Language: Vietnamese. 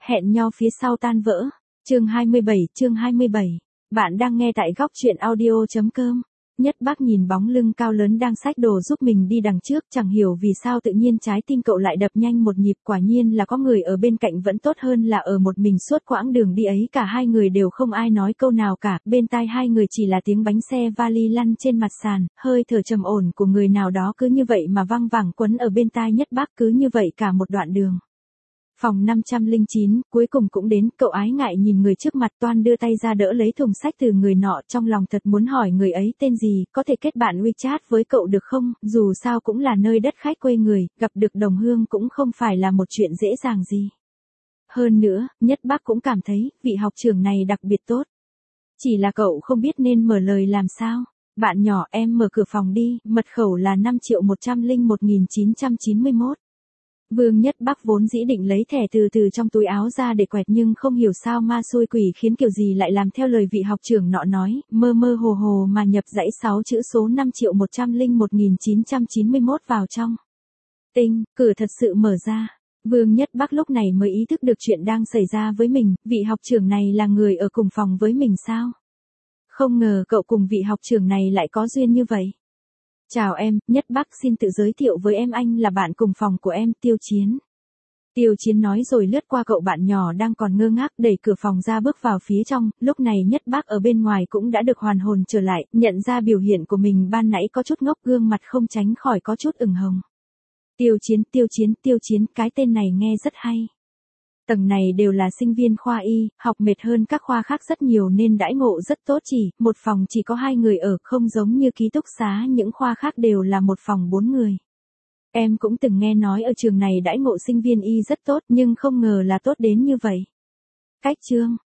Hẹn nho phía sau tan vỡ. Chương 27. Bạn đang nghe tại góc truyện audio.com. Nhất Bác nhìn bóng lưng cao lớn đang xách đồ giúp mình đi đằng trước, chẳng hiểu vì sao tự nhiên trái tim cậu lại đập nhanh một nhịp, quả nhiên là có người ở bên cạnh vẫn tốt hơn là ở một mình suốt quãng đường đi ấy. Cả hai người đều không ai nói câu nào cả, bên tai hai người chỉ là tiếng bánh xe vali lăn trên mặt sàn, hơi thở trầm ổn của người nào đó cứ như vậy mà văng vẳng quấn ở bên tai Nhất Bác, cứ như vậy cả một đoạn đường. Phòng 509, cuối cùng cũng đến, cậu ái ngại nhìn người trước mặt, toan đưa tay ra đỡ lấy thùng sách từ người nọ, trong lòng thật muốn hỏi người ấy tên gì, có thể kết bạn WeChat với cậu được không, dù sao cũng là nơi đất khách quê người, gặp được đồng hương cũng không phải là một chuyện dễ dàng gì. Hơn nữa, Nhất Bác cũng cảm thấy, vị học trưởng này đặc biệt tốt. Chỉ là cậu không biết nên mở lời làm sao. Bạn nhỏ, em mở cửa phòng đi, mật khẩu là 5.101.991. Vương Nhất Bác vốn dĩ định lấy thẻ từ trong túi áo ra để quẹt, nhưng không hiểu sao ma xui quỷ khiến kiểu gì lại làm theo lời vị học trưởng nọ nói, mơ mơ hồ hồ mà nhập dãy 6 chữ số 5.101.991 vào trong. Tinh, cửa thật sự mở ra. Vương Nhất Bác lúc này mới ý thức được chuyện đang xảy ra với mình, vị học trưởng này là người ở cùng phòng với mình sao? Không ngờ cậu cùng vị học trưởng này lại có duyên như vậy. Chào em, Nhất Bác xin tự giới thiệu với em, anh là bạn cùng phòng của em, Tiêu Chiến. Tiêu Chiến nói rồi lướt qua cậu bạn nhỏ đang còn ngơ ngác, đẩy cửa phòng ra bước vào phía trong, lúc này Nhất Bác ở bên ngoài cũng đã được hoàn hồn trở lại, nhận ra biểu hiện của mình ban nãy có chút ngốc, gương mặt không tránh khỏi có chút ửng hồng. Tiêu Chiến, cái tên này nghe rất hay. Tầng này đều là sinh viên khoa y, học mệt hơn các khoa khác rất nhiều nên đãi ngộ rất tốt, một phòng chỉ có 2 người ở, không giống như ký túc xá những khoa khác đều là một phòng 4 người. Em cũng từng nghe nói ở trường này đãi ngộ sinh viên y rất tốt, nhưng không ngờ là tốt đến như vậy. Cách chương,